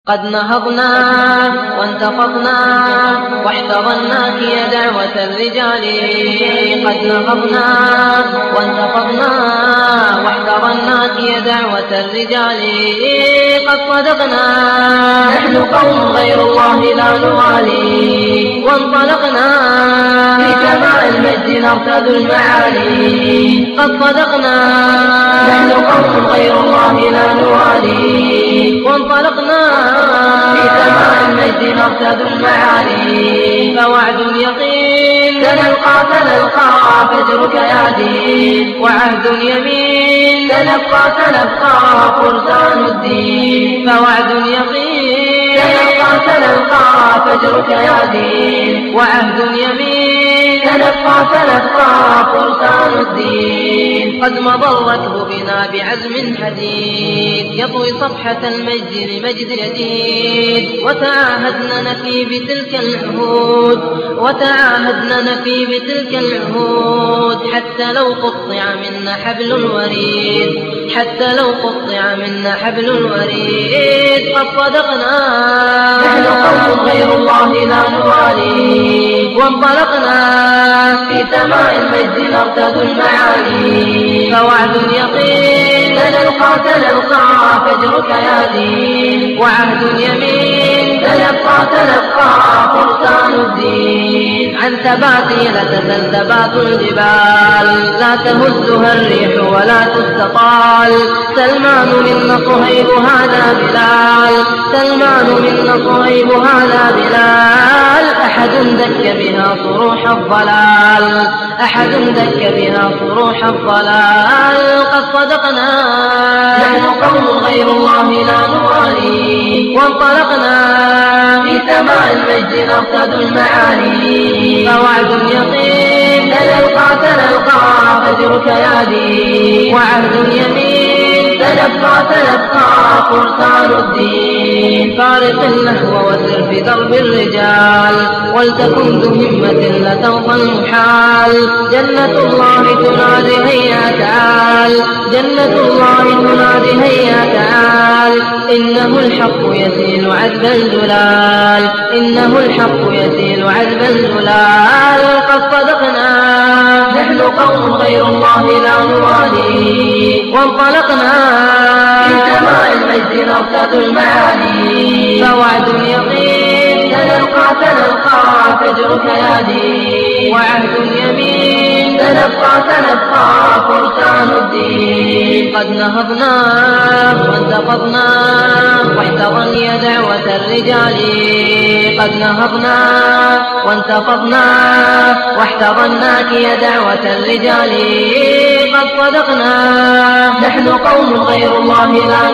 قد نهضنا وانتفضنا واحتضناك يا دعوة الرجال. قد نهضنا وانتفضنا واحتضناك يا دعوة الرجال. قد صدقنا نحن قوم غير الله لا نوالي، وانطلقنا في سماء المجد نرتد المعالي. قد صدقنا نحن قوم غير الله لا نوالي، وانطلقنا في سماء المجد نرتد المعالي. فوعد يقين سنلقى فجرك يا دين، وعهد يمين سنبقى فرسان الدين. فوعد يقين سنلقى فجرك يا دين، وعهد يمين سنبقى فرسان الدين. قد مضى الركب بنا بعزم حديد يطوي صفحة المجد لمجد جديد. وتعاهدنا نفي بتلك العهود، وتعاهدنا نفي بتلك العهود، حتى لو قطع منا حبل الوريد، حتى لو قطع منا حبل الوريد. قد صدقنا نحن قوم غير الله لا نوالي، وانطلقنا في سماء المجد نرتد المعالي. فوعد يقين سنلقى فجرك يا دين، وعهد يمين سنبقى فرسان الدين. عن ثباتي لا تزل ثبات الجبال، لا تهزها الريح ولا تستطال. سلمان منا صهيب هذا بلال، سلمان منا صهيب هذا بلال. أحد دك بها صروح الضلال، أحد دك بها صروح الضلال. قد صدقنا نحن قوم غير الله لا نوالي، وانطلقنا في سماء المجد نرتد المعالي. فوعد يقين سنلقى فجرك يا دين، وعهد يمين سنبقى فرسان الدين. فارق اللهو وسر في درب الرجال، ولتكن ذو همة لترضى المحال. جنة الله تنادي هيا تعال، جنة الله تنادي هيا تعال. إنه الحق يزيل عذب الزلال، إنه الحق يزيل عذب الزلال. قد صدقنا نحن قوم غير الله لا نوالي، وانطلقنا في سماء المجد نرتد المعالي. فوعد يقين سنلقى فجرك يا دين، وعهد يمين سنبقى فرسان الدين. قد نهضنا وانتفضنا واحتضن يا دعوة الرجال. قد نهضنا وانتفضنا واحتضناك يا دعوة الرجال. قد صدقنا نحن قوم غير الله لا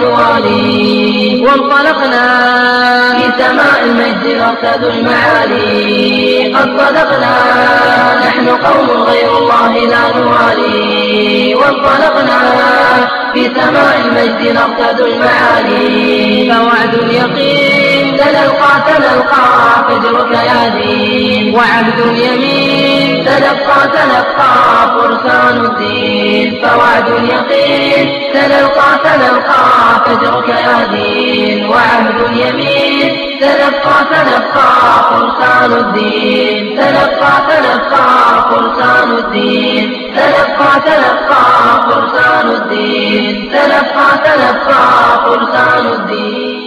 نوالي، وانطلقنا في سماء المجد نرتد المعالي. قد صدقنا نحن قوم غير الله لا نوالي، وانطلقنا في سماء المجد نرتد المعالي. فوعد يقين سنلقى فجرك يا دين، وعهد يمين سنبقى فرسان الدين. فوعد يقين سنلقى فجرك يا دين، وعهد يمين سنبقى فرسان الدين. سنبقى فرسان الدين، سنبقى فرسان الدين، سنبقى فرسان الدين.